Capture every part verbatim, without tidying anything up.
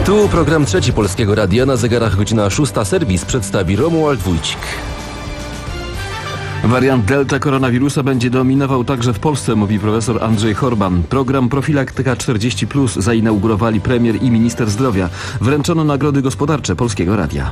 Tu program trzeci Polskiego Radia, na zegarach godzina szósta. Serwis przedstawi Romuald Wójcik. Wariant Delta koronawirusa będzie dominował także w Polsce, mówi profesor Andrzej Horban. Program Profilaktyka czterdzieści plus zainaugurowali premier i minister zdrowia. Wręczono nagrody gospodarcze Polskiego Radia.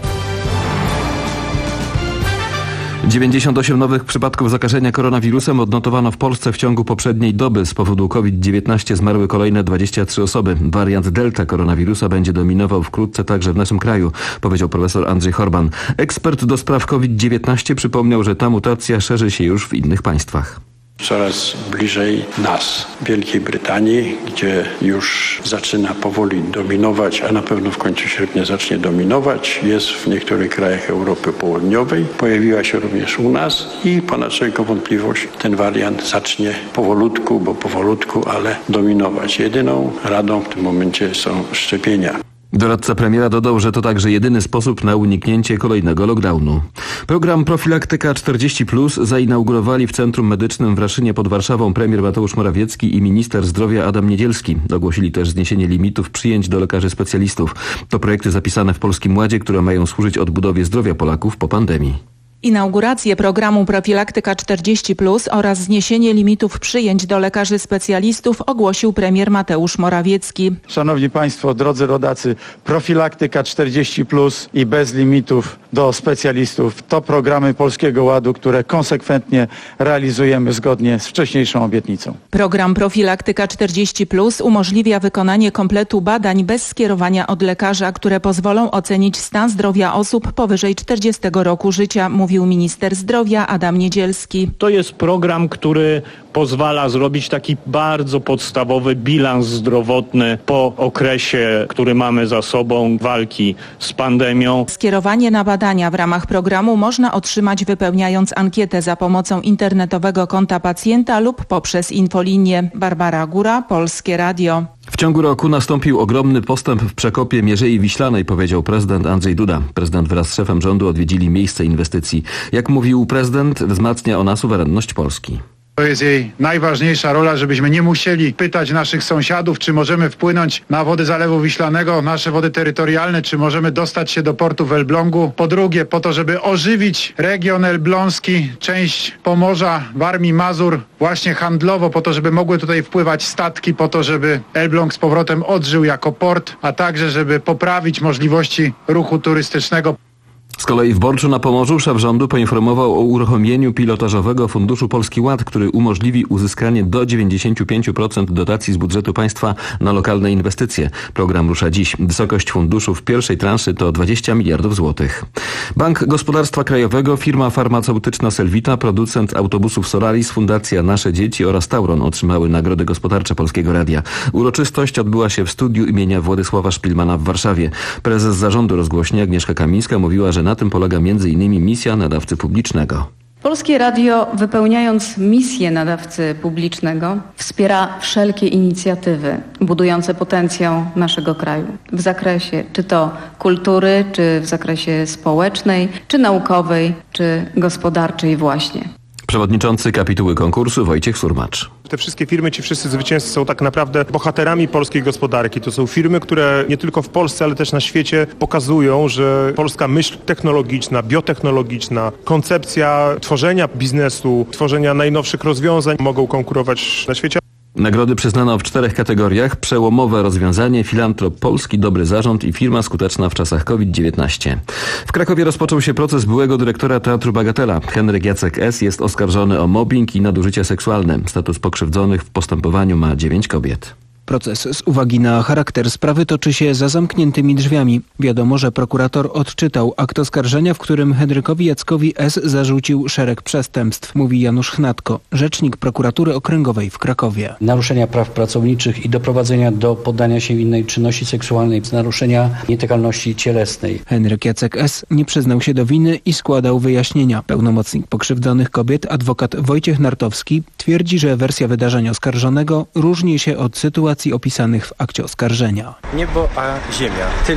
dziewięćdziesiąt osiem nowych przypadków zakażenia koronawirusem odnotowano w Polsce w ciągu poprzedniej doby. Z powodu COVID dziewiętnaście zmarły kolejne dwadzieścia trzy osoby. Wariant Delta koronawirusa będzie dominował wkrótce także w naszym kraju, powiedział profesor Andrzej Horban. Ekspert do spraw COVID dziewiętnaście przypomniał, że ta mutacja szerzy się już w innych państwach. Coraz bliżej nas, Wielkiej Brytanii, gdzie już zaczyna powoli dominować, a na pewno w końcu sierpnia zacznie dominować. Jest w niektórych krajach Europy Południowej. Pojawiła się również u nas i ponad wszelką wątpliwość ten wariant zacznie powolutku, bo powolutku, ale dominować. Jedyną radą w tym momencie są szczepienia. Doradca premiera dodał, że to także jedyny sposób na uniknięcie kolejnego lockdownu. Program Profilaktyka czterdzieści plus zainaugurowali w Centrum Medycznym w Raszynie pod Warszawą premier Mateusz Morawiecki i minister zdrowia Adam Niedzielski. Ogłosili też zniesienie limitów przyjęć do lekarzy specjalistów. To projekty zapisane w Polskim Ładzie, które mają służyć odbudowie zdrowia Polaków po pandemii. Inaugurację programu Profilaktyka czterdzieści plus oraz zniesienie limitów przyjęć do lekarzy specjalistów ogłosił premier Mateusz Morawiecki. Szanowni Państwo, drodzy rodacy, Profilaktyka czterdzieści plus i bez limitów do specjalistów to programy Polskiego Ładu, które konsekwentnie realizujemy zgodnie z wcześniejszą obietnicą. Program Profilaktyka czterdzieści plus umożliwia wykonanie kompletu badań bez skierowania od lekarza, które pozwolą ocenić stan zdrowia osób powyżej czterdziestego roku życia, mówił minister zdrowia Adam Niedzielski. To jest program, który pozwala zrobić taki bardzo podstawowy bilans zdrowotny po okresie, który mamy za sobą, walki z pandemią. Skierowanie na badania w ramach programu można otrzymać wypełniając ankietę za pomocą internetowego konta pacjenta lub poprzez infolinię. Barbara Góra, Polskie Radio. W ciągu roku nastąpił ogromny postęp w przekopie Mierzei Wiślanej, powiedział prezydent Andrzej Duda. Prezydent wraz z szefem rządu odwiedzili miejsce inwestycji. Jak mówił prezydent, wzmacnia ona suwerenność Polski. To jest jej najważniejsza rola, żebyśmy nie musieli pytać naszych sąsiadów, czy możemy wpłynąć na wody Zalewu Wiślanego, nasze wody terytorialne, czy możemy dostać się do portu w Elblągu. Po drugie, po to, żeby ożywić region elbląski, część Pomorza, Warmii, Mazur, właśnie handlowo, po to, żeby mogły tutaj wpływać statki, po to, żeby Elbląg z powrotem odżył jako port, a także, żeby poprawić możliwości ruchu turystycznego. Z kolei w Borczu na Pomorzu szef rządu poinformował o uruchomieniu pilotażowego Funduszu Polski Ład, który umożliwi uzyskanie do dziewięćdziesiąt pięć procent dotacji z budżetu państwa na lokalne inwestycje. Program rusza dziś. Wysokość funduszu w pierwszej transzy to dwadzieścia miliardów złotych. Bank Gospodarstwa Krajowego, firma farmaceutyczna Selwita, producent autobusów Solaris, Fundacja Nasze Dzieci oraz Tauron otrzymały nagrody gospodarcze Polskiego Radia. Uroczystość odbyła się w studiu imienia Władysława Szpilmana w Warszawie. Prezes zarządu rozgłośni Agnieszka Kamińska mówiła, że na tym polega między innymi misja nadawcy publicznego. Polskie Radio, wypełniając misję nadawcy publicznego, wspiera wszelkie inicjatywy budujące potencjał naszego kraju w zakresie czy to kultury, czy w zakresie społecznej, czy naukowej, czy gospodarczej właśnie. Przewodniczący kapituły konkursu Wojciech Surmacz. Te wszystkie firmy, ci wszyscy zwycięzcy są tak naprawdę bohaterami polskiej gospodarki. To są firmy, które nie tylko w Polsce, ale też na świecie pokazują, że polska myśl technologiczna, biotechnologiczna, koncepcja tworzenia biznesu, tworzenia najnowszych rozwiązań mogą konkurować na świecie. Nagrody przyznano w czterech kategoriach: przełomowe rozwiązanie, filantrop polski, dobry zarząd i firma skuteczna w czasach COVID dziewiętnaście. W Krakowie rozpoczął się proces byłego dyrektora Teatru Bagatela. Henryk Jacek S. jest oskarżony o mobbing i nadużycia seksualne. Status pokrzywdzonych w postępowaniu ma dziewięć kobiet. Proces z uwagi na charakter sprawy toczy się za zamkniętymi drzwiami. Wiadomo, że prokurator odczytał akt oskarżenia, w którym Henrykowi Jackowi S. zarzucił szereg przestępstw, mówi Janusz Chnatko, rzecznik prokuratury okręgowej w Krakowie. Naruszenia praw pracowniczych i doprowadzenia do poddania się innej czynności seksualnej, naruszenia nietykalności cielesnej. Henryk Jacek S. nie przyznał się do winy i składał wyjaśnienia. Pełnomocnik pokrzywdzonych kobiet, adwokat Wojciech Nartowski, twierdzi, że wersja wydarzeń oskarżonego różni się od sytuacji opisanych w akcie oskarżenia. Niebo a ziemia. Tyle,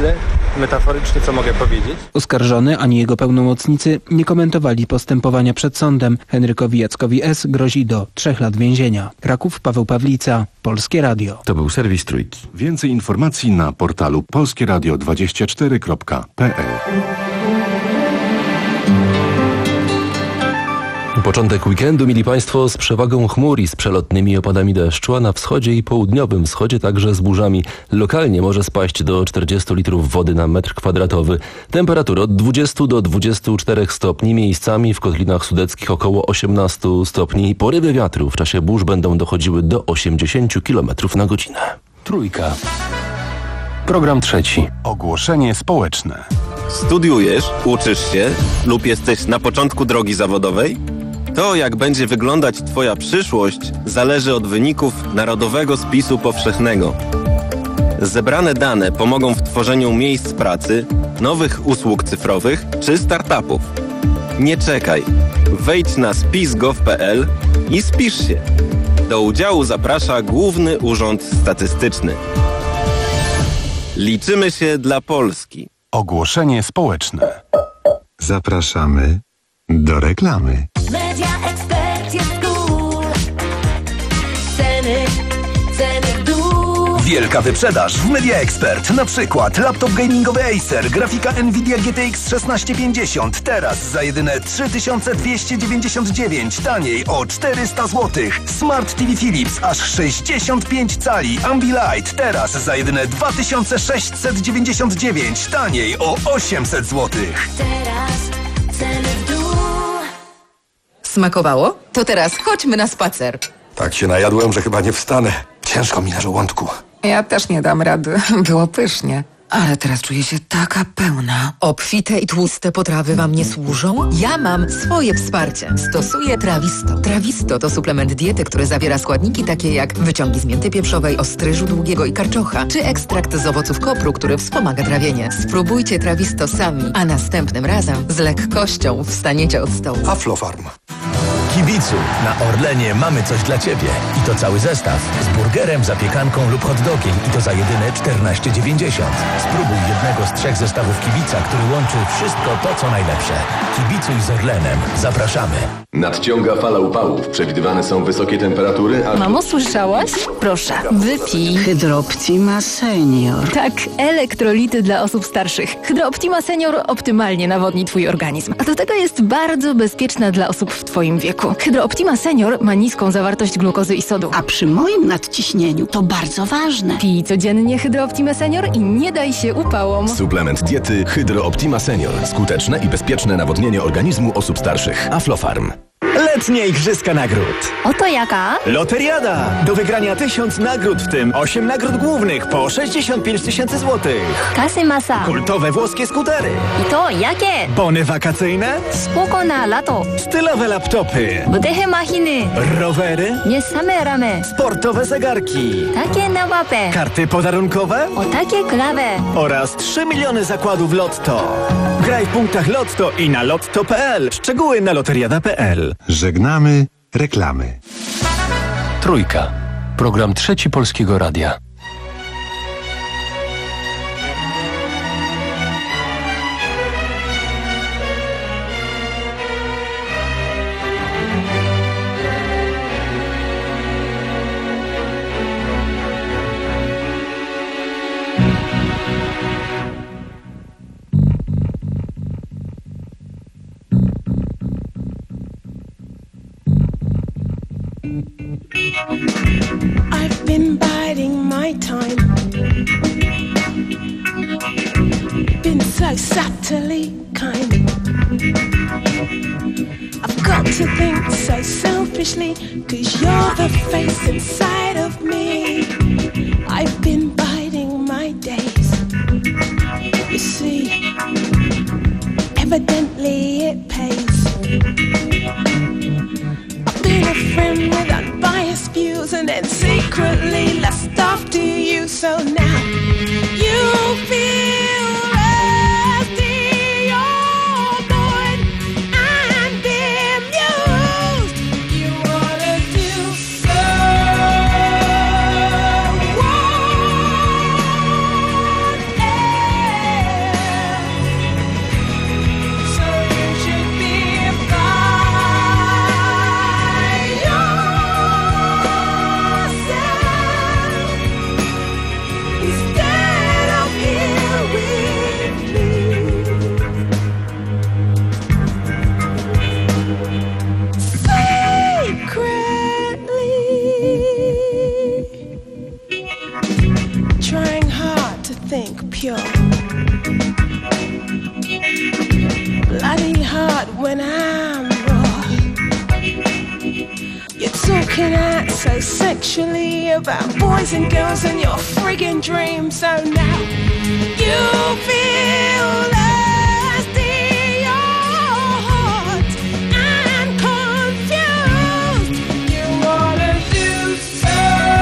Metaforycznie co mogę powiedzieć? Oskarżony ani jego pełnomocnicy nie komentowali postępowania przed sądem. Henrykowi Jackowi S. grozi do trzech lat więzienia. Kraków, Paweł Pawlica, Polskie Radio. To był serwis Trójki. Więcej informacji na portalu polskie radio dwadzieścia cztery kropka p l. Początek weekendu, mili Państwo, z przewagą chmur i z przelotnymi opadami deszczu, a na wschodzie i południowym wschodzie także z burzami. Lokalnie może spaść do czterdziestu litrów wody na metr kwadratowy. Temperatury od dwudziestu do dwudziestu czterech stopni, miejscami w kotlinach sudeckich około osiemnastu stopni. Porywy wiatru w czasie burz będą dochodziły do osiemdziesięciu kilometrów na godzinę. Trójka. Program trzeci. Ogłoszenie społeczne. Studiujesz, uczysz się lub jesteś na początku drogi zawodowej? To, jak będzie wyglądać Twoja przyszłość, zależy od wyników Narodowego Spisu Powszechnego. Zebrane dane pomogą w tworzeniu miejsc pracy, nowych usług cyfrowych czy startupów. Nie czekaj. Wejdź na spis kropka gov kropka p l i spisz się. Do udziału zaprasza Główny Urząd Statystyczny. Liczymy się dla Polski. Ogłoszenie społeczne. Zapraszamy do reklamy. Media Expert jest cool. Ceny, ceny w dół. Wielka wyprzedaż w Media Expert. Na przykład laptop gamingowy Acer, grafika Nvidia G T X szesnaście pięćdziesiąt. Teraz za jedyne trzy tysiące dwieście dziewięćdziesiąt dziewięć. Taniej o czterysta złotych. Smart T V Philips aż sześćdziesiąt pięć cali. Ambilight teraz za jedyne dwa tysiące sześćset dziewięćdziesiąt dziewięć. Taniej o osiemset złotych. Teraz ceny w dół. Smakowało? To teraz chodźmy na spacer. Tak się najadłem, że chyba nie wstanę. Ciężko mi na żołądku. Ja też nie dam rady. Było pysznie. Ale teraz czuję się taka pełna. Obfite i tłuste potrawy wam nie służą? Ja mam swoje wsparcie. Stosuję Trawisto. Trawisto to suplement diety, który zawiera składniki takie jak wyciągi z mięty pieprzowej, ostryżu długiego i karczocha, czy ekstrakt z owoców kopru, który wspomaga trawienie. Spróbujcie Trawisto sami, a następnym razem z lekkością wstaniecie od stołu. Aflofarm. Kibicu, na Orlenie mamy coś dla Ciebie. I to cały zestaw. Z burgerem, zapiekanką lub hot dogiem. I to za jedyne czternaście dziewięćdziesiąt. Spróbuj jednego z trzech zestawów Kibica, który łączy wszystko to, co najlepsze. Kibicuj z Orlenem. Zapraszamy. Nadciąga fala upałów. Przewidywane są wysokie temperatury, a... Mamo, słyszałaś? Proszę, wypij. Hydrooptima Senior. Tak, elektrolity dla osób starszych. Hydrooptima Senior optymalnie nawodni Twój organizm. A do tego jest bardzo bezpieczna dla osób w Twoim wieku. Hydrooptima Senior ma niską zawartość glukozy i sodu. A przy moim nadciśnieniu to bardzo ważne. Pij codziennie Hydrooptima Senior i nie daj się upałom. Suplement diety Hydrooptima Senior. Skuteczne i bezpieczne nawodnienie organizmu osób starszych. Aflofarm. Letnie Igrzyska Nagród. Oto jaka? Loteriada. Do wygrania tysiąc nagród, w tym osiem nagród głównych po sześćdziesiąt pięć tysięcy złotych. Kasy masa. Kultowe włoskie skutery. I to jakie? Bony wakacyjne. Spoko na lato. Stylowe laptopy. Budehe machiny. Rowery. Nie same ramy. Sportowe zegarki. Takie na łapę. Karty podarunkowe. O takie klawę. Oraz trzy miliony zakładów Lotto. Graj w punktach Lotto i na lotto kropka p l. Szczegóły na loteriada kropka p l. Żegnamy reklamy. Trójka. Program trzeci Polskiego Radia. I've been biding my time, been so subtly kind. I've got to think so selfishly, 'cause you're the face inside of me. I've been biding my days, you see, evidently it pays. Been a friend with unbiased views and then secretly lust after you. So now you feel rusty, you're bored and bemused. You wanna do so what else? think pure. Bloody hard when I'm raw. You're talking out so sexually about boys and girls and your friggin' dreams. So now you feel lost in your heart and confused. You wanna do so.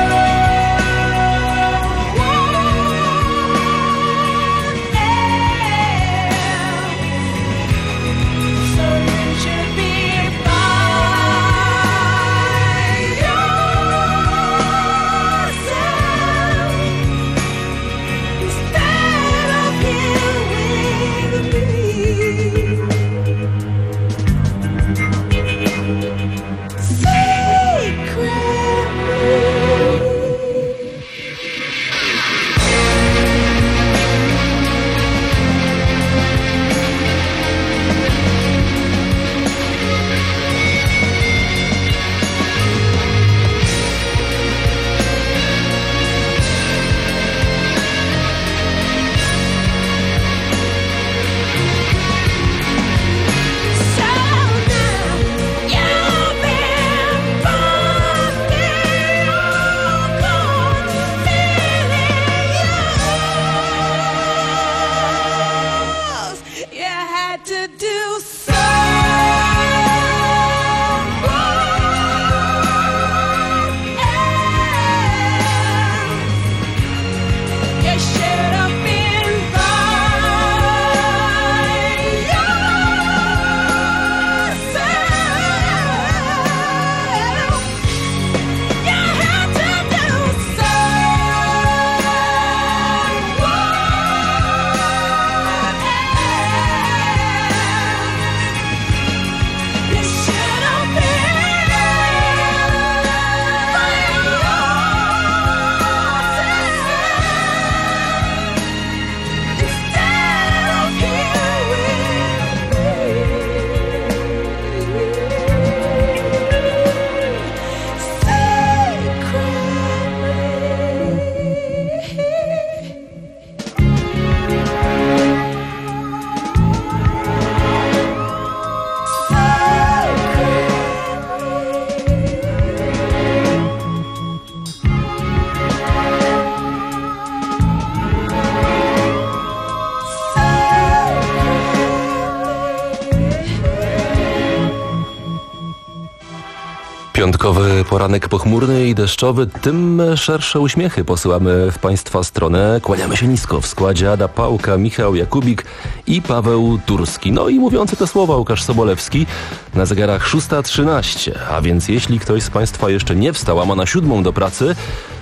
Piątkowy poranek pochmurny i deszczowy, tym szersze uśmiechy posyłamy w Państwa stronę. Kłaniamy się nisko w składzie Ada Pałka, Michał Jakubik i Paweł Turski. No i mówiący te słowa Łukasz Sobolewski. Na zegarach szósta trzynaście, a więc jeśli ktoś z Państwa jeszcze nie wstał, a ma na siódmą do pracy,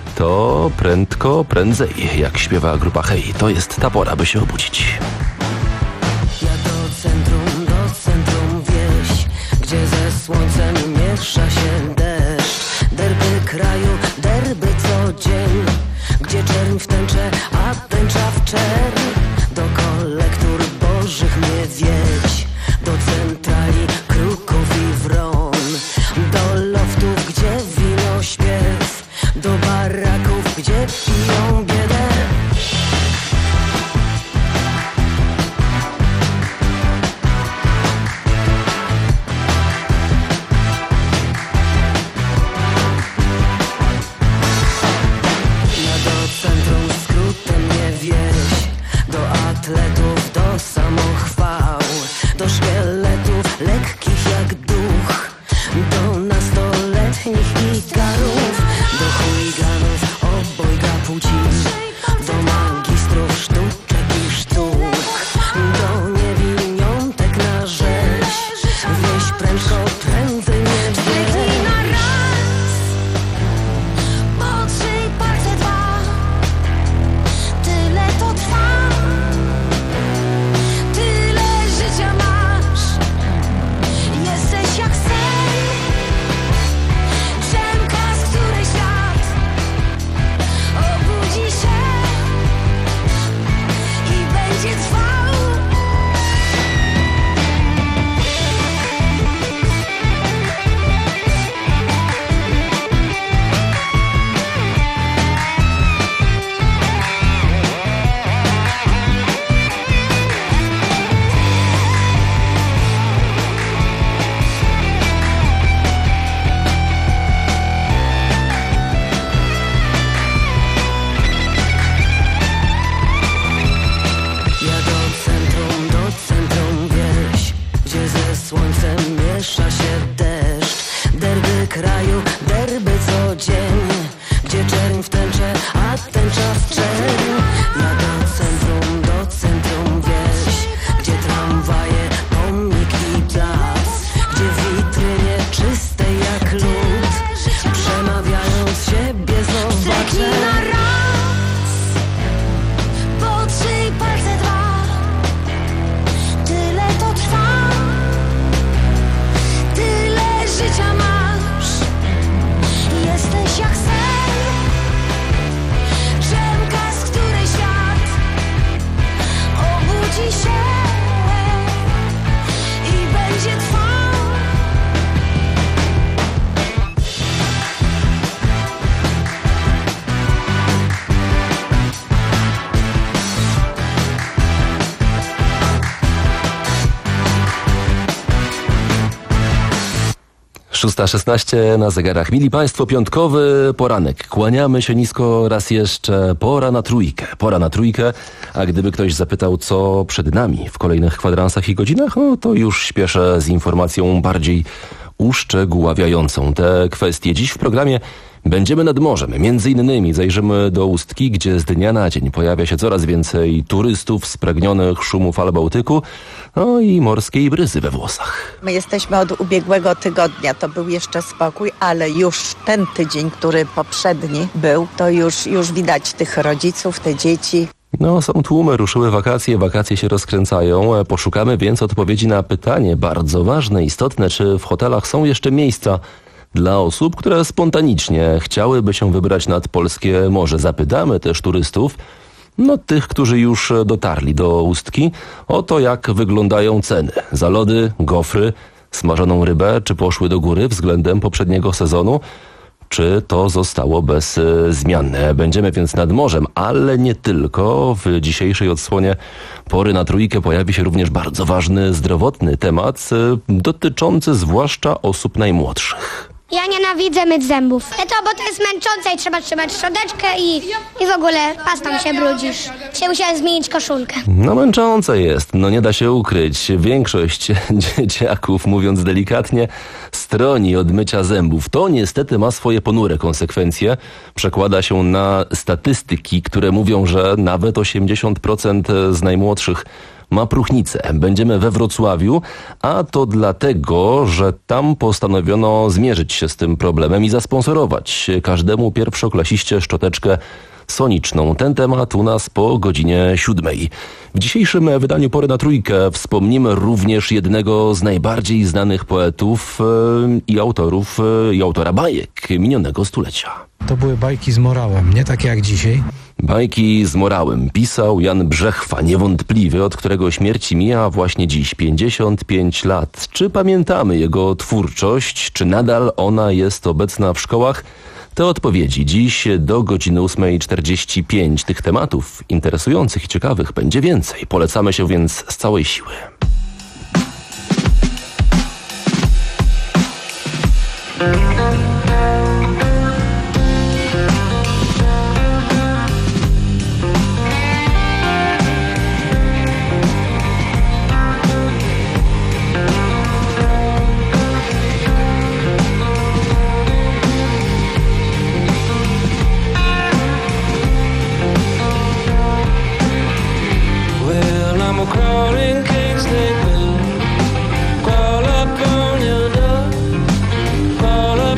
to prędko, prędzej, jak śpiewa grupa Hej. To jest ta pora, by się obudzić. Ja do centrum, do centrum wieś, gdzie ze słońcem miesza się deszcz. Derby kraju, derby co dzień, gdzie czerń w tęczę, a tęcza w czerń. Do kolektur bożych mnie wiedź, do centrali kruków i wron, do loftów, gdzie wino śpiew, do baraków, gdzie piją biedę. Ja do centrum skrótem nie wieś, szósta szesnaście na zegarach. Mili Państwo, piątkowy poranek. Kłaniamy się nisko raz jeszcze. Pora na trójkę. Pora na trójkę. A gdyby ktoś zapytał, co przed nami w kolejnych kwadransach i godzinach, no to już śpieszę z informacją bardziej uszczegóławiającą te kwestie. Dziś w programie będziemy nad morzem. Między innymi zajrzymy do Ustki, gdzie z dnia na dzień pojawia się coraz więcej turystów spragnionych szumu fal Bałtyku, no i morskiej bryzy we włosach. My jesteśmy od ubiegłego tygodnia, to był jeszcze spokój, ale już ten tydzień, który poprzedni był, to już, już widać tych rodziców, te dzieci. No, są tłumy, ruszyły wakacje, wakacje się rozkręcają. Poszukamy więc odpowiedzi na pytanie bardzo ważne, istotne, czy w hotelach są jeszcze miejsca dla osób, które spontanicznie chciałyby się wybrać nad polskie morze. Zapytamy też turystów, no tych, którzy już dotarli do Ustki, o to, jak wyglądają ceny za lody, gofry, smażoną rybę, czy poszły do góry względem poprzedniego sezonu, czy to zostało bez zmian. Będziemy więc nad morzem, ale nie tylko. W dzisiejszej odsłonie Pory na trójkę pojawi się również bardzo ważny zdrowotny temat, dotyczący zwłaszcza osób najmłodszych. Ja nienawidzę myć zębów. To, bo to jest męczące i trzeba trzymać szczoteczkę i, i w ogóle pastą się brudzisz. Dzisiaj musiałem zmienić koszulkę. No męczące jest, no nie da się ukryć. Większość dzieciaków, mówiąc delikatnie, stroni od mycia zębów. To niestety ma swoje ponure konsekwencje. Przekłada się na statystyki, które mówią, że nawet osiemdziesiąt procent z najmłodszych ma próchnicę. Będziemy we Wrocławiu, a to dlatego, że tam postanowiono zmierzyć się z tym problemem i zasponsorować każdemu pierwszoklasiście szczoteczkę soniczną. Ten temat u nas po godzinie siódmej. W dzisiejszym wydaniu Pory na trójkę wspomnimy również jednego z najbardziej znanych poetów yy, i autorów yy, i autora bajek minionego stulecia. To były bajki z morałem, nie takie jak dzisiaj. Bajki z morałem pisał Jan Brzechwa, niewątpliwie, od którego śmierci mija właśnie dziś pięćdziesiąt pięć lat. Czy pamiętamy jego twórczość? Czy nadal ona jest obecna w szkołach? Te odpowiedzi dziś do godziny ósmej czterdzieści pięć. Tych tematów interesujących i ciekawych będzie więcej. Polecamy się więc z całej siły. Crawl up on your door, crawl up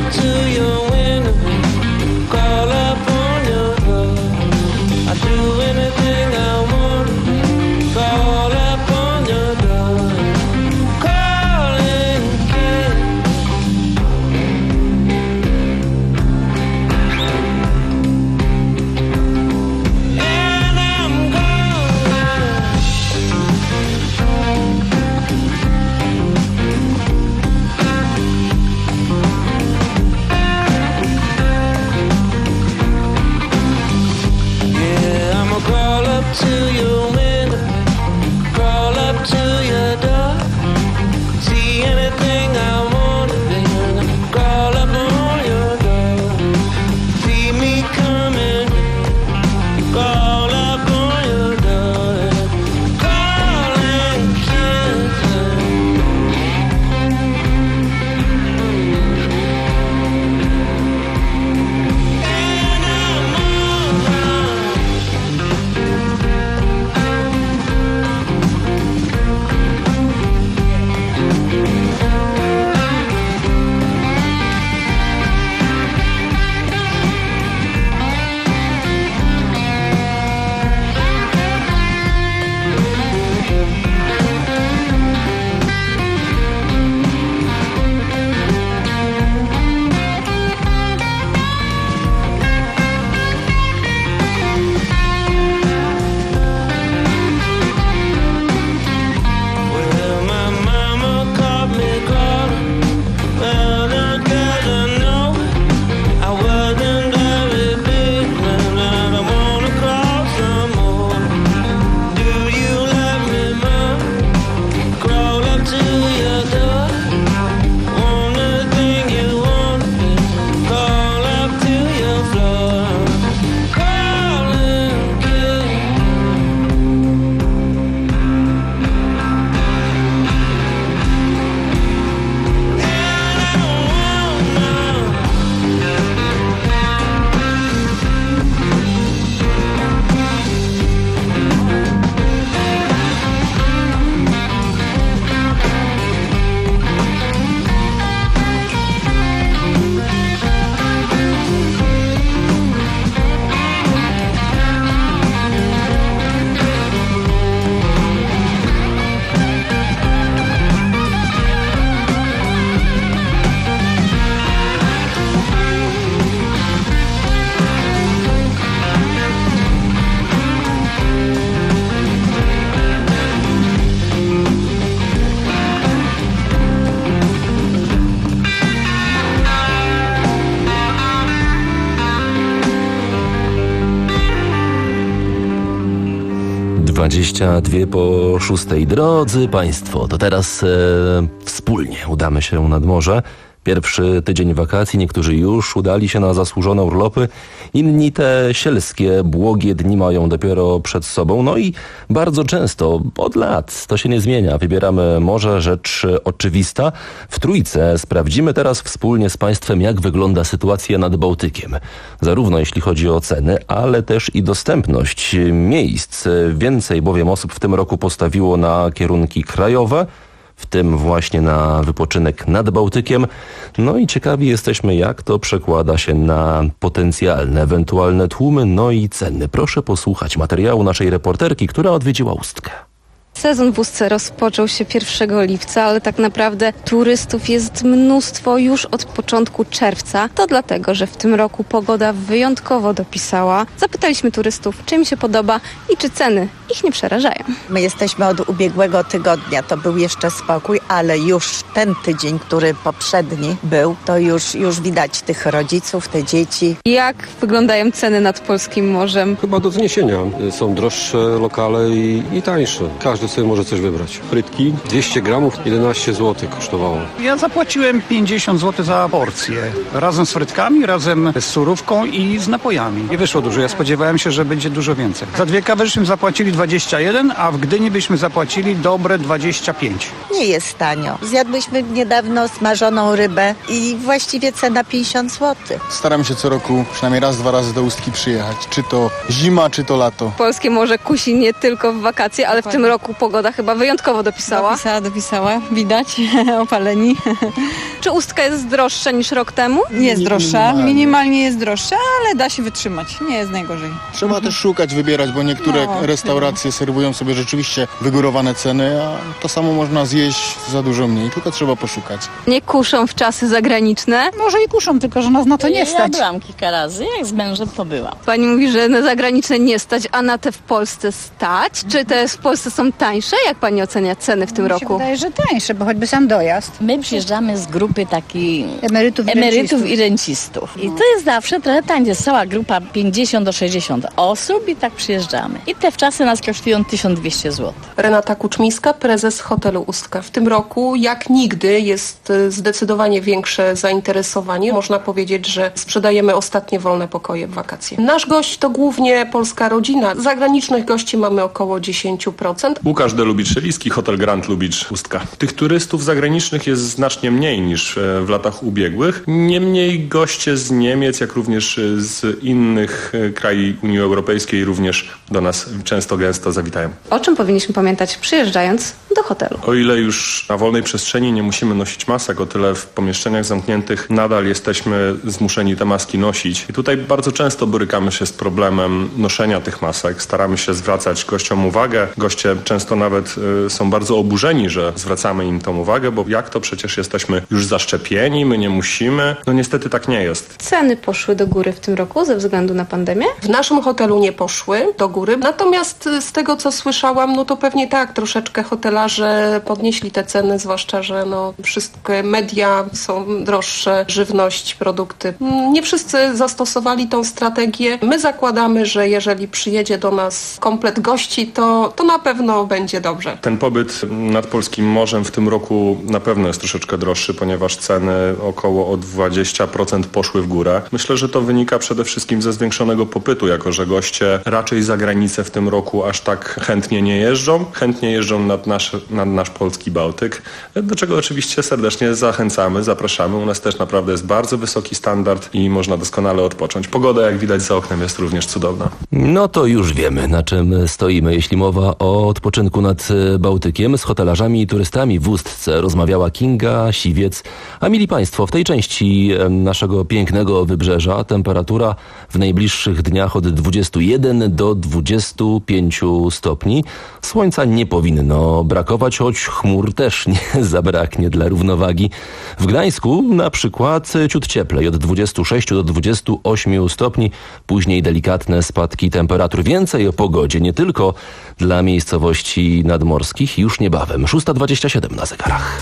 dwadzieścia dwie po szóstej. Drodzy Państwo, to teraz e, wspólnie udamy się nad morze. Pierwszy tydzień wakacji, niektórzy już udali się na zasłużone urlopy, inni te sielskie, błogie dni mają dopiero przed sobą. No i bardzo często, od lat, to się nie zmienia. Wybieramy morze, rzecz oczywista. W Trójce sprawdzimy teraz wspólnie z Państwem, jak wygląda sytuacja nad Bałtykiem. Zarówno jeśli chodzi o ceny, ale też i dostępność miejsc. Więcej bowiem osób w tym roku postawiło na kierunki krajowe, w tym właśnie na wypoczynek nad Bałtykiem. No i ciekawi jesteśmy, jak to przekłada się na potencjalne, ewentualne tłumy, no i ceny. Proszę posłuchać materiału naszej reporterki, która odwiedziła Ustkę. Sezon w Ustce rozpoczął się pierwszego lipca, ale tak naprawdę turystów jest mnóstwo już od początku czerwca. To dlatego, że w tym roku pogoda wyjątkowo dopisała. Zapytaliśmy turystów, czy im się podoba i czy ceny ich nie przerażają. My jesteśmy od ubiegłego tygodnia, to był jeszcze spokój, ale już ten tydzień, który poprzedni był, to już, już widać tych rodziców, te dzieci. Jak wyglądają ceny nad polskim morzem? Chyba do zniesienia. Są droższe lokale i, i tańsze. Każdy sobie może coś wybrać. Frytki dwieście gramów, jedenaście złotych kosztowało. Ja zapłaciłem pięćdziesiąt złotych za porcję. Razem z frytkami, razem z surówką i z napojami. Nie wyszło dużo. Ja spodziewałem się, że będzie dużo więcej. Za dwie kawy żeśmy zapłacili dwadzieścia jeden, a w Gdyni byśmy zapłacili dobre dwadzieścia pięć. Nie jest tanio. Zjadłyśmy niedawno smażoną rybę i właściwie cena pięćdziesiąt złotych. Staram się co roku przynajmniej raz, dwa razy do Ustki przyjechać. Czy to zima, czy to lato. Polskie morze kusi nie tylko w wakacje, ale w tym roku pogoda chyba wyjątkowo dopisała. Dopisała, dopisała. Widać, opaleni. Czy Ustka jest droższa niż rok temu? Jest droższa, minimalnie. minimalnie jest droższa, ale da się wytrzymać. Nie jest najgorzej. Trzeba też szukać, wybierać, bo niektóre no, restauracje serwują sobie rzeczywiście wygórowane ceny, a to samo można zjeść za dużo mniej, tylko trzeba poszukać. Nie kuszą w czasy zagraniczne? Może i kuszą, tylko że nas na to nie stać. Ja byłam kilka razy, jak z mężem to byłam. Pani mówi, że na zagraniczne nie stać, a na te w Polsce stać? Czy te w Polsce są tańsze? Jak pani ocenia ceny w tym Mi się roku? wydaje, że tańsze, bo choćby sam dojazd. My przyjeżdżamy z grupy takiej emerytów, i emerytów rencistów. i rencistów. I to jest zawsze trochę tańsze. Jest cała grupa pięćdziesiąt do sześćdziesięciu osób i tak przyjeżdżamy. I te wczasy nas kosztują tysiąc dwieście złotych. Renata Kuczmińska, prezes hotelu Ustka. W tym roku jak nigdy jest zdecydowanie większe zainteresowanie. Można powiedzieć, że sprzedajemy ostatnie wolne pokoje w wakacje. Nasz gość to głównie polska rodzina. Zagranicznych gości mamy około dziesięć procent. Łukasz de Lubicz-Szyliński, hotel Grand Lubicz Ustka. Tych turystów zagranicznych jest znacznie mniej niż w latach ubiegłych. Niemniej goście z Niemiec, jak również z innych krajów Unii Europejskiej również do nas często, gęsto zawitają. O czym powinniśmy pamiętać przyjeżdżając do hotelu? O ile już na wolnej przestrzeni nie musimy nosić masek, o tyle w pomieszczeniach zamkniętych nadal jesteśmy zmuszeni te maski nosić. I tutaj bardzo często borykamy się z problemem noszenia tych masek. Staramy się zwracać gościom uwagę. Goście często nawet y, są bardzo oburzeni, że zwracamy im tą uwagę, bo jak to przecież jesteśmy już zaszczepieni, my nie musimy. No niestety tak nie jest. Ceny poszły do góry w tym roku ze względu na pandemię? W naszym hotelu nie poszły do góry. Natomiast z tego, co słyszałam, no to pewnie tak, troszeczkę hotelarze podnieśli te ceny, zwłaszcza, że no wszystkie media są droższe, żywność, produkty. Nie wszyscy zastosowali tą strategię. My zakładamy, że jeżeli przyjedzie do nas komplet gości, to, to na pewno będzie dobrze. Ten pobyt nad polskim morzem w tym roku na pewno jest troszeczkę droższy, ponieważ ceny około o dwadzieścia procent poszły w górę. Myślę, że to wynika przede wszystkim ze zwiększonego popytu, jako że goście raczej za granicę w tym roku aż tak chętnie nie jeżdżą. Chętnie jeżdżą nad nasz, nad nasz polski Bałtyk, do czego oczywiście serdecznie zachęcamy, zapraszamy. U nas też naprawdę jest bardzo wysoki standard i można doskonale odpocząć. Pogoda, jak widać za oknem, jest również cudowna. No to już wiemy, na czym stoimy, jeśli mowa o odpoczynku nad Bałtykiem. Z hotelarzami i turystami w Ustce rozmawiała Kinga Siwiec. A mili Państwo, w tej części naszego pięknego wybrzeża temperatura w najbliższych dniach od dwudziestu jeden do dwudziestu pięciu stopni. Słońca nie powinno brakować, choć chmur też nie zabraknie dla równowagi. W Gdańsku na przykład ciut cieplej od dwudziestu sześciu do dwudziestu ośmiu stopni. Później delikatne spadki temperatur. Więcej o pogodzie nie tylko dla miejscowości nadmorskich już niebawem. szósta dwadzieścia siedem na zegarach.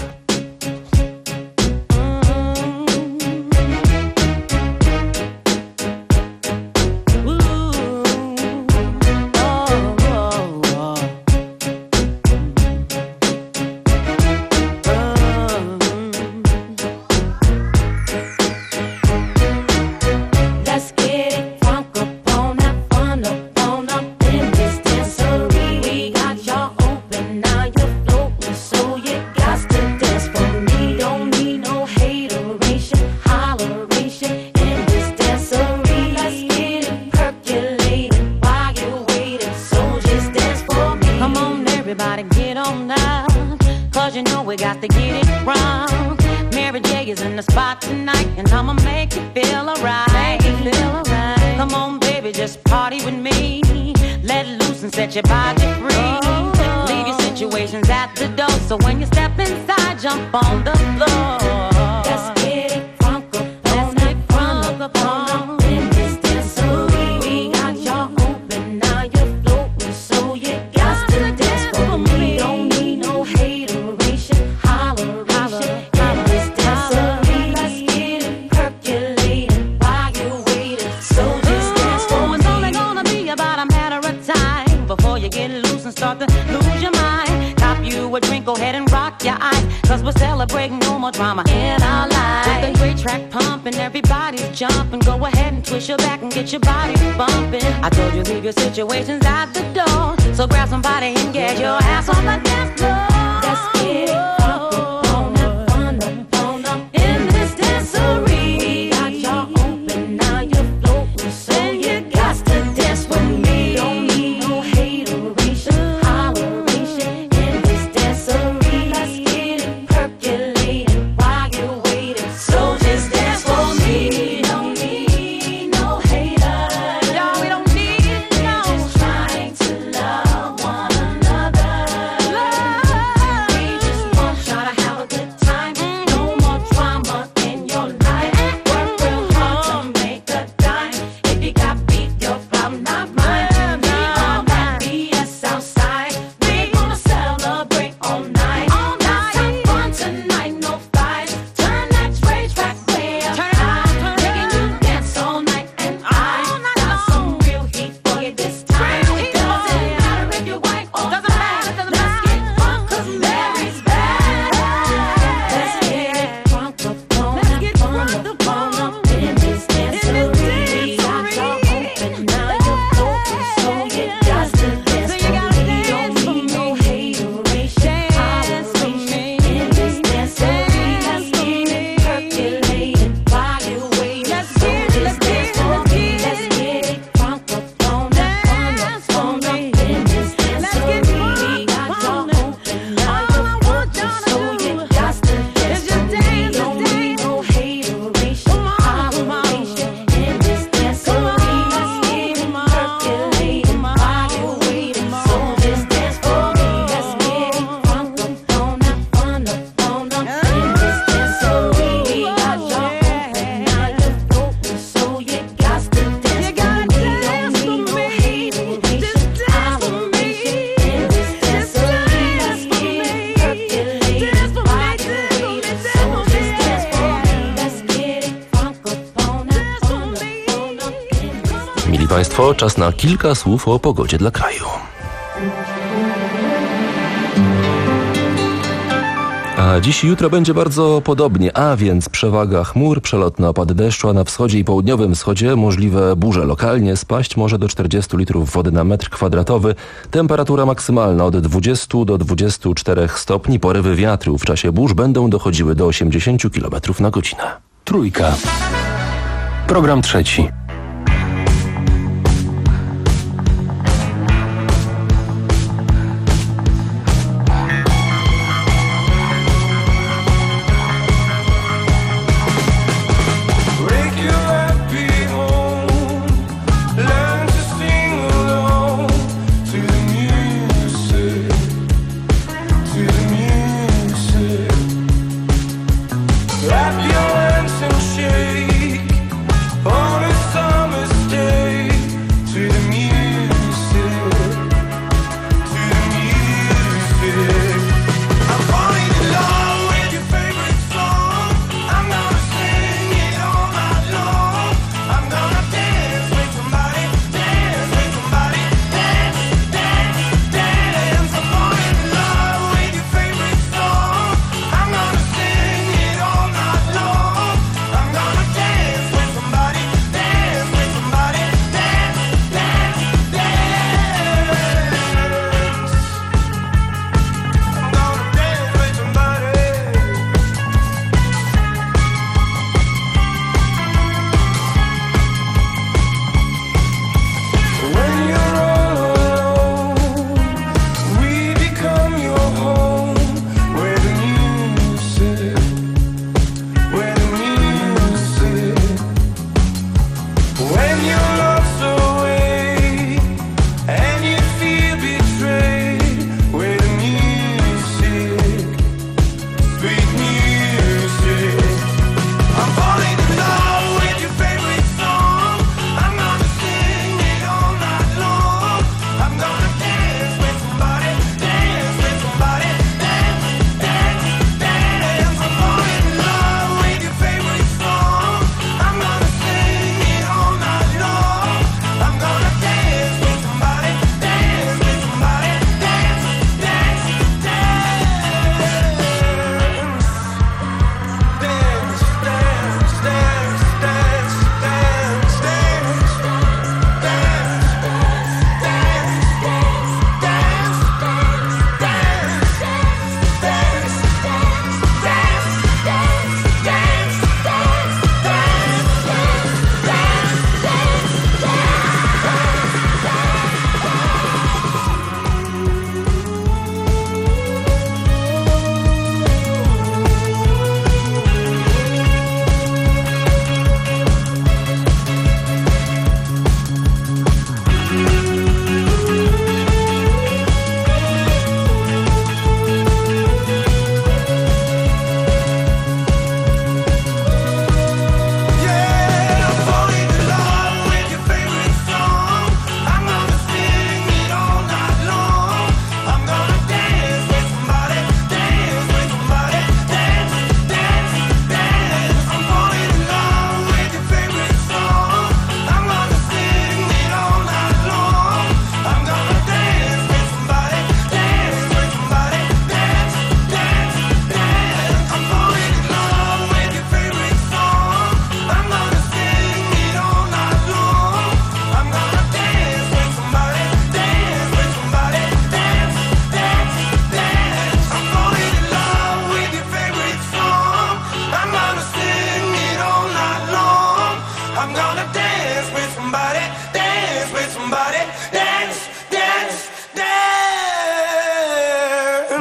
you know we got to get it wrong. Mary J is in the spot tonight, and I'ma make you feel alright. Make you feel alright. Come on, baby, just party with me. Let loose and set your body free. Oh. Leave your situations at the door, so when you step inside, jump on the floor. Let's get it crunk up, let's get crunk up on in this dancery. We got y'all open, now you're floating, so you got to dance for me. Don't need no hateration, holleration in this dancery. Let's get it percolating while you're waiting, so just dance for me. It's only gonna be about a matter of time before you get loose and start to lose your mind. Cop you a drink, go ahead and rock your eyes, cause we're celebrating no more drama in our lives. With a great track pumping, everybody's jumping. Go ahead and twist your back and get your body bumping. I told you leave your situations at the door, so grab somebody and get your ass on the dance floor. Let's get it up, on up, on up, on up in this dancery. We got y'all open, now you're floating, so you got to dance with me. Don't need no hateration, holleration in this dancery. Let's get it percolating while you're waiting, so just dance for me. Don't need no haters, no, we don't need no. Just trying to love one another. Love. We just want y'all to have a good time. No more drama in your life. Work real hard to make a dime. If you got beef, your problem, not mine. We all that B S outside. We gonna celebrate all night. All night. Have fun tonight, no fights. Turn that rage back way up high. Making you dance all night, and I got some real heat for you this time. It doesn't matter if you're white or black. Let's get drunk 'cause Mary's back. Let's get it drunk up on up, on up, on up in this dancery. We got y'all open, now you're floating, so you got to dance for me. Don't need no hateration, holleration in this dancery. Let's get it percolating while you're waiting, so just dance for me. Let's get it drunk up on up, on up, on up in this dancery. We got y'all open, now you're floating, so you got to dance for me. Don't need no hateration, holleration in this dancery. Let's get it percolating while you're waiting, so just dance for me. Let's get it drunk up on up, on up, on up in this dancery. We got y'all open, now you're floating, so you got to dance for me. Don't need no hateration, holleration in this dancery. Let's get it percolating while you're waiting, so just dance for me. Let's get it drunk up on up, on up, on up in this. Mili Państwo, czas na kilka słów o pogodzie dla kraju. A dziś i jutro będzie bardzo podobnie, a więc przewaga chmur, przelotne opady deszczu, a na wschodzie i południowym wschodzie możliwe burze. Lokalnie spaść może do czterdziestu litrów wody na metr kwadratowy. Temperatura maksymalna od dwudziestu do dwudziestu czterech stopni. Porywy wiatru w czasie burz będą dochodziły do osiemdziesięciu kilometrów na godzinę. Trójka. Program trzeci. Clap your hands and shake on a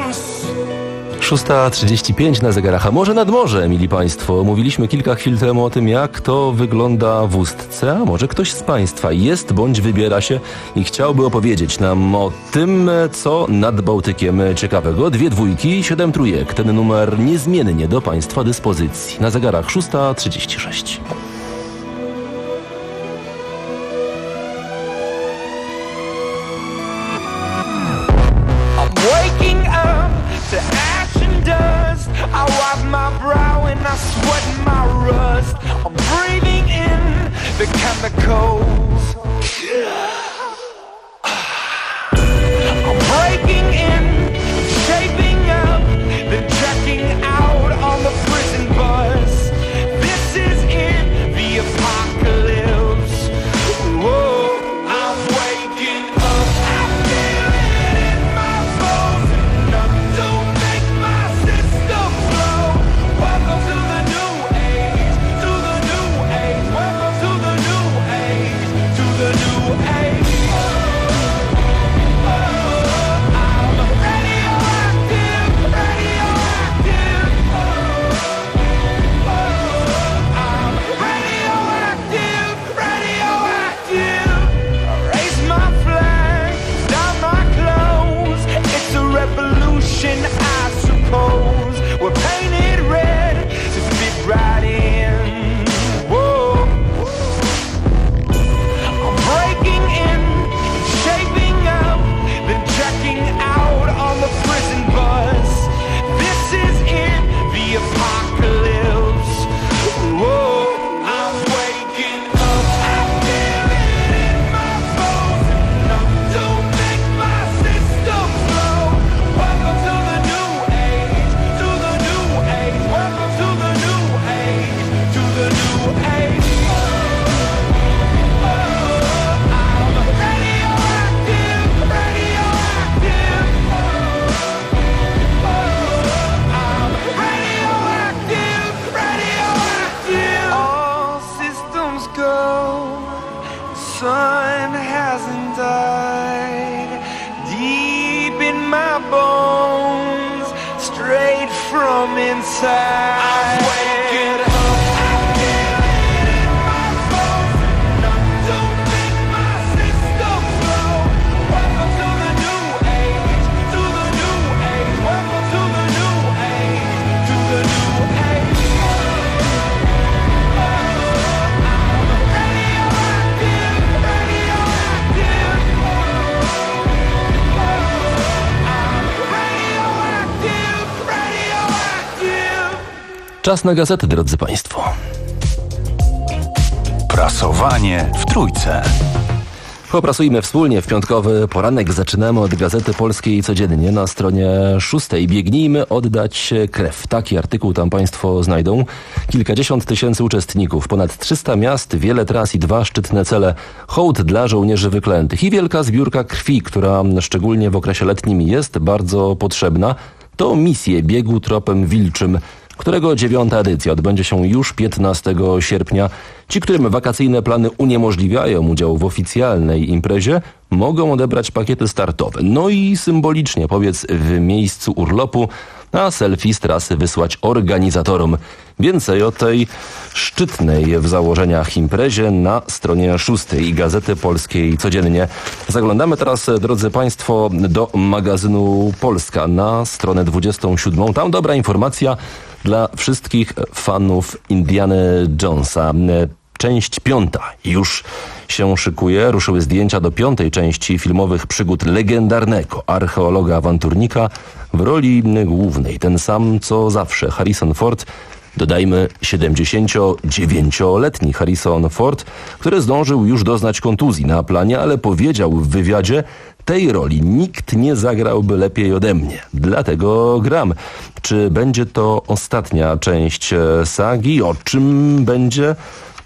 szósta trzydzieści pięć na zegarach, a może nad morze, mili Państwo. Mówiliśmy kilka chwil temu o tym, jak to wygląda w Ustce, a może ktoś z Państwa jest bądź wybiera się i chciałby opowiedzieć nam o tym, co nad Bałtykiem ciekawego. Dwie dwójki, siedem trójek. Ten numer niezmiennie do Państwa dyspozycji. Na zegarach szósta trzydzieści sześć. I wipe my brow and I sweat my rust. I'm breathing in the chemicals. I'm breaking in, shaping up, then checking out on the prison bus. This is it, the apocalypse. Whoa, I'm waking up. I feel it in my bones, enough to make my system blow. Welcome to the new age, to the new age. Welcome to the new age, to the new age. Oh, I'm radioactive, radioactive. Oh, I'm radioactive, radioactive. Raise my flag, down my clothes. It's a revolution, I suppose. We're painted red to fit right in. Whoa. I'm breaking in, shaping up, then checking out on the prison bus. This is it, the apocalypse. Whoa, I'm waking up. I feel it in my bones, enough to make my system blow. Welcome to the new age, to the new age. Welcome to the new age, to the new age. Oh, I'm radioactive, radioactive. Oh, I'm radioactive, radioactive. All systems go. Sun hasn't died. Deep in my bones, straight from inside. I'm waking up. I feel it in my bones, enough to make my system blow. Welcome to the new age, to the new age. Welcome to the new age, to the new age. Oh, I'm radioactive, radioactive. Oh, I'm radioactive, radioactive. Czas na gazety, drodzy Państwo. Prasowanie w Trójce. Popracujmy wspólnie w piątkowy poranek. Zaczynamy od Gazety Polskiej codziennie. Na stronie szóstej biegnijmy oddać krew. Taki artykuł tam Państwo znajdą. Kilkadziesiąt tysięcy uczestników, ponad trzysta miast, wiele tras i dwa szczytne cele. Hołd dla żołnierzy wyklętych i wielka zbiórka krwi, która szczególnie w okresie letnim jest bardzo potrzebna. To misje biegu tropem wilczym, którego dziewiąta edycja odbędzie się już piętnastego sierpnia. Ci, którym wakacyjne plany uniemożliwiają udział w oficjalnej imprezie, mogą odebrać pakiety startowe. No i symbolicznie powiedz w miejscu urlopu, a selfie z trasy wysłać organizatorom. Więcej o tej szczytnej w założeniach imprezie na stronie szóstej Gazety Polskiej codziennie. Zaglądamy teraz, drodzy Państwo, do magazynu Polska na stronę dwudziestą siódmą. Tam dobra informacja dla wszystkich fanów Indiany Jonesa. Część piąta już się szykuje. Ruszyły zdjęcia do piątej części filmowych przygód legendarnego archeologa-awanturnika w roli głównej. Ten sam co zawsze, Harrison Ford. Dodajmy siedemdziesięciodziewięcioletni Harrison Ford, który zdążył już doznać kontuzji na planie, ale powiedział w wywiadzie: tej roli nikt nie zagrałby lepiej ode mnie. Dlatego gram. Czy będzie to ostatnia część sagi? O czym będzie?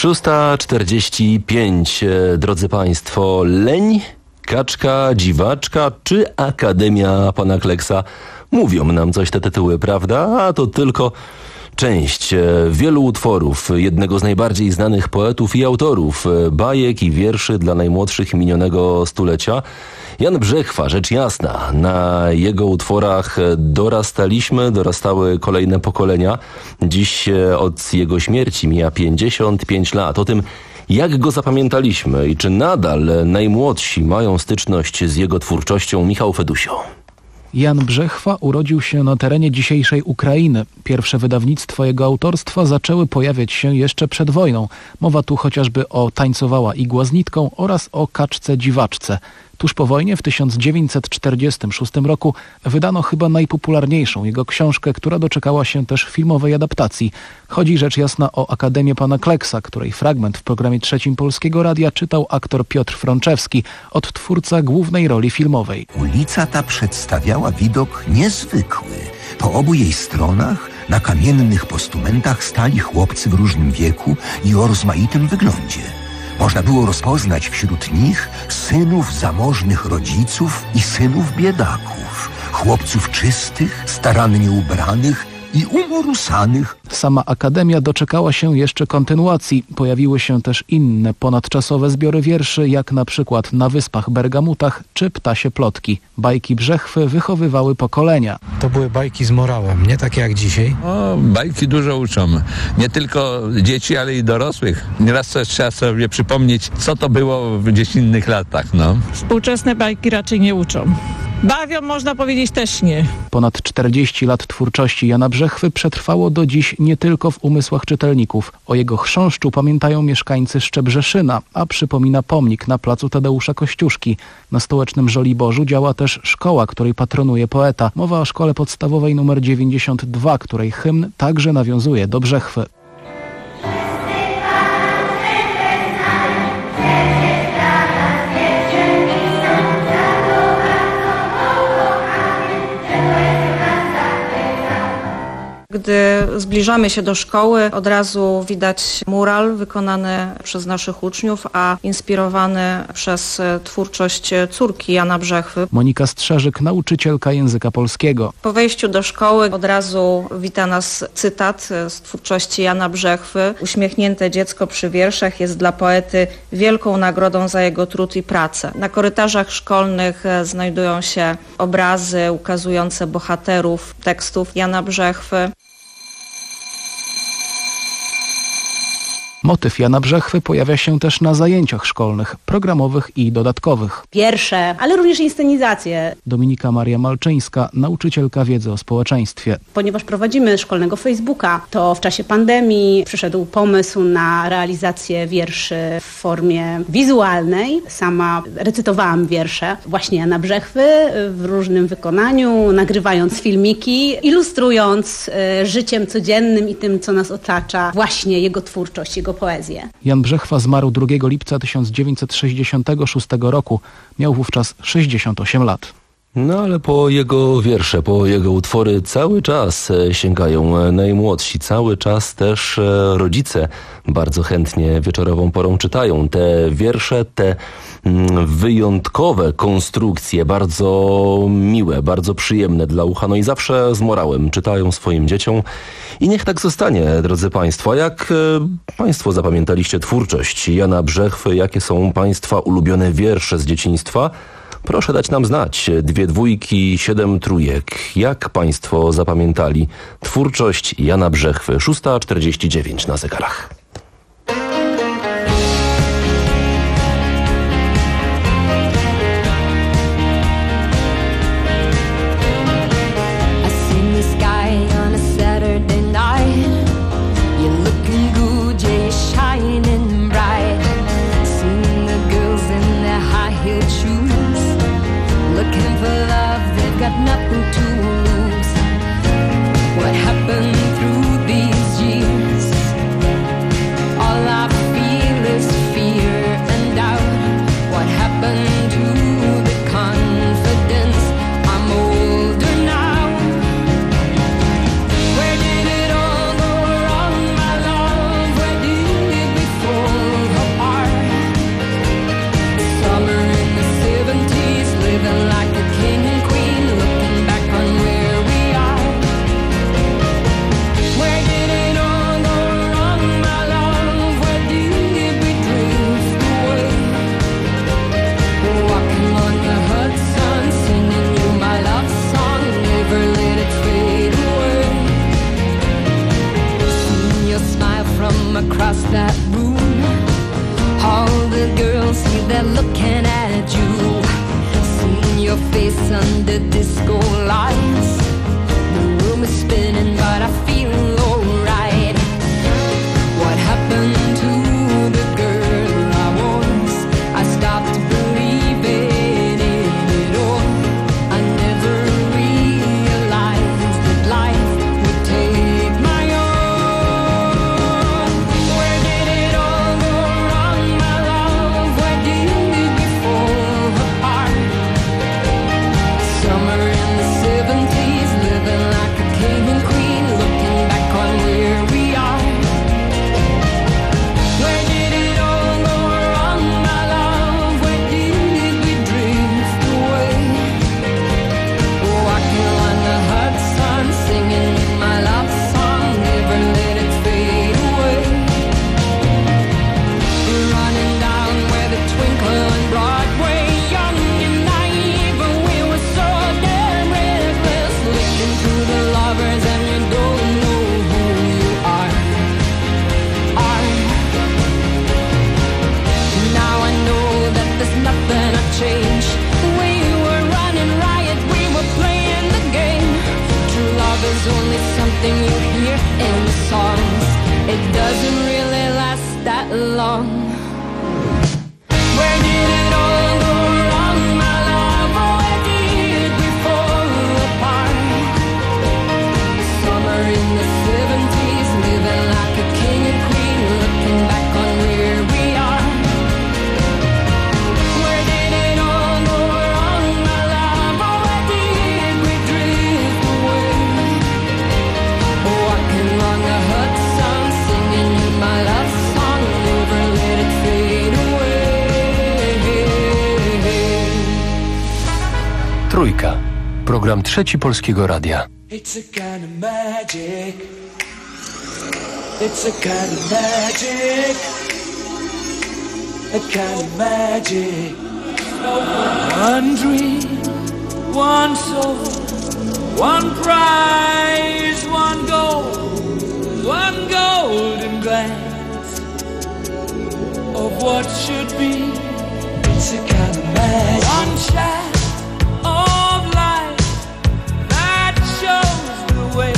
szósta czterdzieści pięć. Drodzy Państwo, leń, kaczka, dziwaczka czy Akademia Pana Kleksa? Mówią nam coś te tytuły, prawda? A to tylko część wielu utworów jednego z najbardziej znanych poetów i autorów bajek i wierszy dla najmłodszych minionego stulecia. Jan Brzechwa, rzecz jasna, na jego utworach dorastaliśmy, dorastały kolejne pokolenia. Dziś od jego śmierci mija pięćdziesiąt pięć lat. O tym, jak go zapamiętaliśmy i czy nadal najmłodsi mają styczność z jego twórczością, Michał Fedusio. Jan Brzechwa urodził się na terenie dzisiejszej Ukrainy. Pierwsze wydawnictwa jego autorstwa zaczęły pojawiać się jeszcze przed wojną. Mowa tu chociażby o Tańcowała igła z nitką oraz o Kaczce dziwaczce. Tuż po wojnie w tysiąc dziewięćset czterdziestym szóstym roku wydano chyba najpopularniejszą jego książkę, która doczekała się też filmowej adaptacji. Chodzi rzecz jasna o Akademię Pana Kleksa, której fragment w programie Trzecim Polskiego Radia czytał aktor Piotr Frączewski, odtwórca głównej roli filmowej. Ulica ta przedstawiała widok niezwykły. Po obu jej stronach na kamiennych postumentach stali chłopcy w różnym wieku i o rozmaitym wyglądzie. Można było rozpoznać wśród nich synów zamożnych rodziców i synów biedaków, chłopców czystych, starannie ubranych i umorusanych. Sama Akademia doczekała się jeszcze kontynuacji. Pojawiły się też inne ponadczasowe zbiory wierszy, jak na przykład Na Wyspach Bergamutach czy Ptasie Plotki. Bajki Brzechwy wychowywały pokolenia. To były bajki z morałem, nie takie jak dzisiaj. O, bajki dużo uczą. Nie tylko dzieci, ale i dorosłych. Nieraz też trzeba sobie przypomnieć, co to było w gdzieś innych latach. No. Współczesne bajki raczej nie uczą. Bawią, można powiedzieć, też nie. Ponad czterdzieści lat twórczości Jana Brzechwy przetrwało do dziś nie tylko w umysłach czytelników. O jego chrząszczu pamiętają mieszkańcy Szczebrzeszyna, a przypomina pomnik na placu Tadeusza Kościuszki. Na stołecznym Żoliborzu działa też szkoła, której patronuje poeta. Mowa o szkole podstawowej numer dziewięćdziesiąt dwa, której hymn także nawiązuje do Brzechwy. Gdy zbliżamy się do szkoły, od razu widać mural wykonany przez naszych uczniów, a inspirowany przez twórczość córki Jana Brzechwy. Monika Strzeżyk, nauczycielka języka polskiego. Po wejściu do szkoły od razu wita nas cytat z twórczości Jana Brzechwy. Uśmiechnięte dziecko przy wierszach jest dla poety wielką nagrodą za jego trud i pracę. Na korytarzach szkolnych znajdują się obrazy ukazujące bohaterów tekstów Jana Brzechwy. Motyw Jana Brzechwy pojawia się też na zajęciach szkolnych, programowych i dodatkowych. Wiersze, ale również inscenizacje. Dominika Maria Malczyńska, nauczycielka wiedzy o społeczeństwie. Ponieważ prowadzimy szkolnego Facebooka, to w czasie pandemii przyszedł pomysł na realizację wierszy w formie wizualnej. Sama recytowałam wiersze właśnie Jana Brzechwy w różnym wykonaniu, nagrywając filmiki, ilustrując y, życiem codziennym i tym, co nas otacza, właśnie jego twórczość, jego poezję. Jan Brzechwa zmarł drugiego lipca tysiąc dziewięćset sześćdziesiątego szóstego roku. Miał wówczas sześćdziesiąt osiem lat. No ale po jego wiersze, po jego utwory cały czas sięgają najmłodsi, cały czas też rodzice bardzo chętnie wieczorową porą czytają te wiersze, te wyjątkowe konstrukcje, bardzo miłe, bardzo przyjemne dla ucha, no i zawsze z morałem czytają swoim dzieciom i niech tak zostanie, drodzy Państwo. A jak Państwo zapamiętaliście twórczość Jana Brzechwy, jakie są Państwa ulubione wiersze z dzieciństwa? Proszę dać nam znać. Dwie dwójki, siedem trójek. Jak Państwo zapamiętali twórczość Jana Brzechwy? szósta czterdzieści dziewięć na zegarach. Nothing to lose. What happened through these years? come across that room. All the girls see they're looking at you. Seeing your face under disco lights. The room is spinning but I feel alright. What happened to the girl I was? I stopped believing in it all. I never realized that life would take my own. Where did it all go wrong, my love? Where did we fall apart? Summer in the seventies, living like a king and queen, looking back on where we are. Where did it all go wrong, my love? Where did we drift away? Walking on the hot sun, singing my love song, never let it fade away. Running down where the twinkle on Broadway, young and naive, but we were so damn reckless. Looking through the lovers and you don't know who you are. Are. Now I know that there's nothing to change. We were running riot, we were playing the game. True love is only something you hear in the songs. It doesn't really last that long. Where did it all go wrong, my love? Where did we fall apart? Summer in the seventies, living like a king and queen, looking back on where we are. Where did it all go wrong, my love? Where did we drift away? Walking along the Hudson, singing my love song, never let it fade away. Trójka. Program Trzeci Polskiego Radia. It's a kind of magic. It's a kind of magic. A kind of magic. One dream, one soul, one prize, one goal, one golden glance of what should be. It's a kind of magic. One shot of light that shows the way.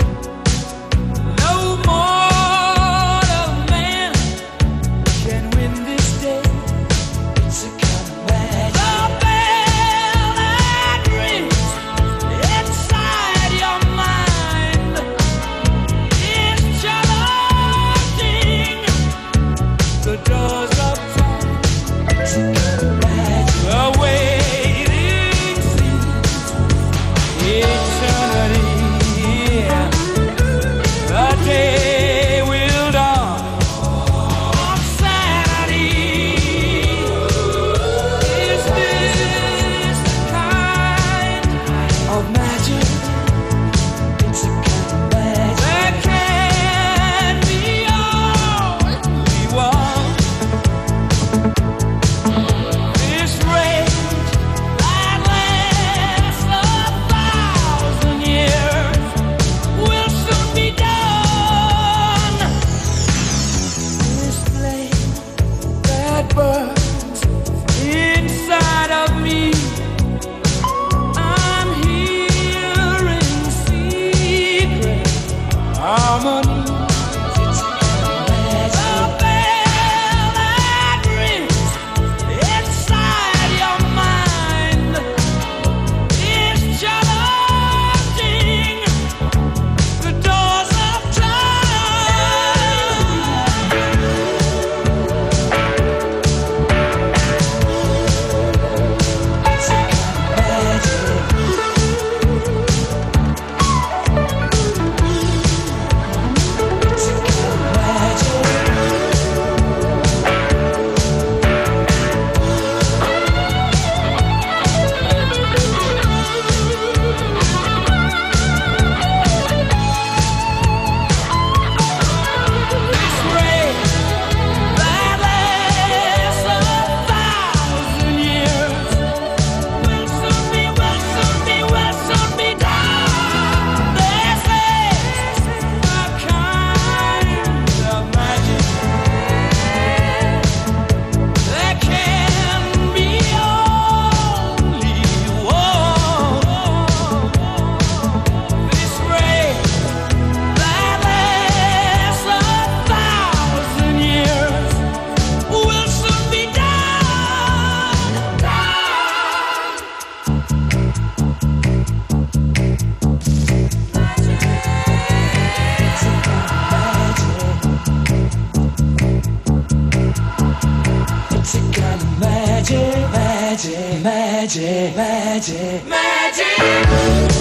No mortal man can win this day. It's a kind of magic. The bell that rings inside your mind is challenging the doors of time. It's a kind of magic. The way Magic, magic, magic, magic.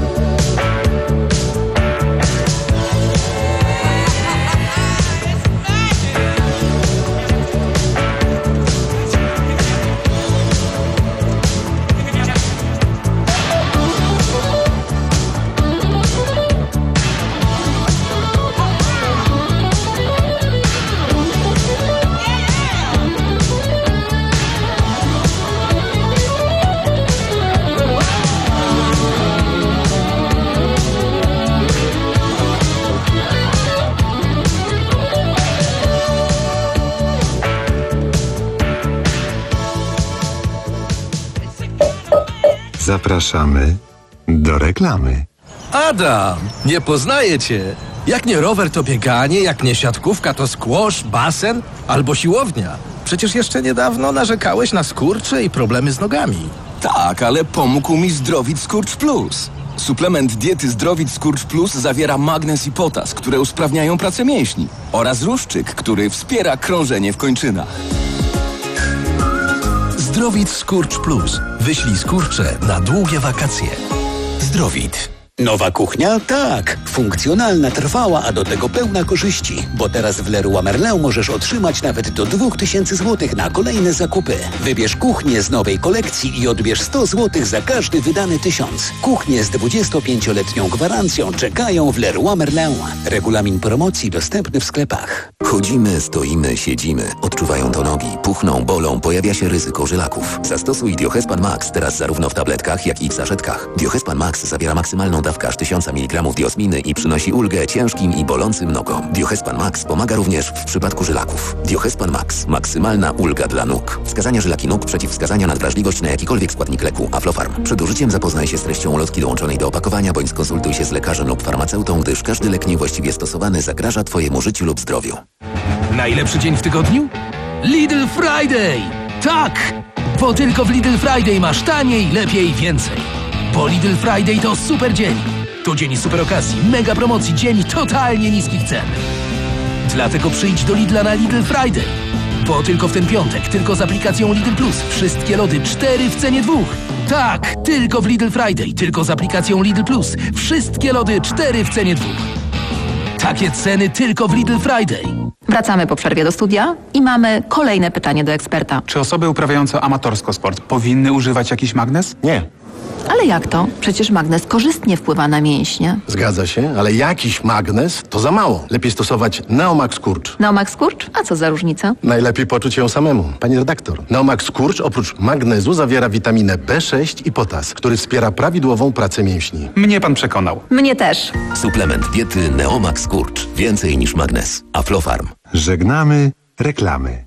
Zapraszamy do reklamy. Adam, nie poznaję cię. Jak nie rower, to bieganie, jak nie siatkówka, to squash, basen albo siłownia. Przecież jeszcze niedawno narzekałeś na skurcze i problemy z nogami. Tak, ale pomógł mi Zdrowit Skurcz Plus. Suplement diety Zdrowit Skurcz Plus zawiera magnez i potas, które usprawniają pracę mięśni, oraz ruszczyk, który wspiera krążenie w kończynach. Zdrowit Skurcz Plus. Wyślij skurcze na długie wakacje. Zdrowit. Nowa kuchnia? Tak. Funkcjonalna, trwała, a do tego pełna korzyści. Bo teraz w Leroy Merlin możesz otrzymać nawet do dwa tysiące złotych na kolejne zakupy. Wybierz kuchnię z nowej kolekcji i odbierz sto złotych za każdy wydany tysiąc. Kuchnie z dwudziestopięcioletnią gwarancją czekają w Leroy Merlin. Regulamin promocji dostępny w sklepach. Chodzimy, stoimy, siedzimy. Odczuwają to nogi, puchną, bolą, pojawia się ryzyko żylaków. Zastosuj Diohespan Max teraz zarówno w tabletkach, jak i w saszetkach. Diohespan Max zawiera maksymalną dawkę aż tysiąc miligramów diosminy i przynosi ulgę ciężkim i bolącym nogom. Diohespan Max pomaga również w przypadku żylaków. Diohespan Max. Maksymalna ulga dla nóg. Wskazania żylaki nóg, przeciwwskazania na wrażliwość na jakikolwiek składnik leku. Aflofarm. Przed użyciem zapoznaj się z treścią ulotki dołączonej do opakowania, bądź skonsultuj się z lekarzem lub farmaceutą, gdyż każdy lek niewłaściwie stosowany zagraża Twojemu życiu lub zdrowiu. Najlepszy dzień w tygodniu? Lidl Friday! Tak! Bo tylko w Lidl Friday masz taniej, lepiej, więcej. Bo Lidl Friday to super dzień. To dzień super okazji, mega promocji, dzień totalnie niskich cen. Dlatego przyjdź do Lidla na Lidl Friday. Bo tylko w ten piątek, tylko z aplikacją Lidl Plus, wszystkie lody cztery w cenie dwóch. Tak, tylko w Lidl Friday, tylko z aplikacją Lidl Plus, wszystkie lody cztery w cenie dwóch. Takie ceny tylko w Lidl Friday. Wracamy po przerwie do studia i mamy kolejne pytanie do eksperta. Czy osoby uprawiające amatorsko sport powinny używać jakiś magnez? Nie. Ale jak to? Przecież magnez korzystnie wpływa na mięśnie. Zgadza się, ale jakiś magnez to za mało. Lepiej stosować Neomax Skurcz. Neomax Skurcz? A co za różnica? Najlepiej poczuć ją samemu. Pani redaktor, Neomax Skurcz oprócz magnezu zawiera witaminę B sześć i potas, który wspiera prawidłową pracę mięśni. Mnie pan przekonał. Mnie też. Suplement diety Neomax Skurcz. Więcej niż magnez. Aflofarm. Żegnamy reklamy.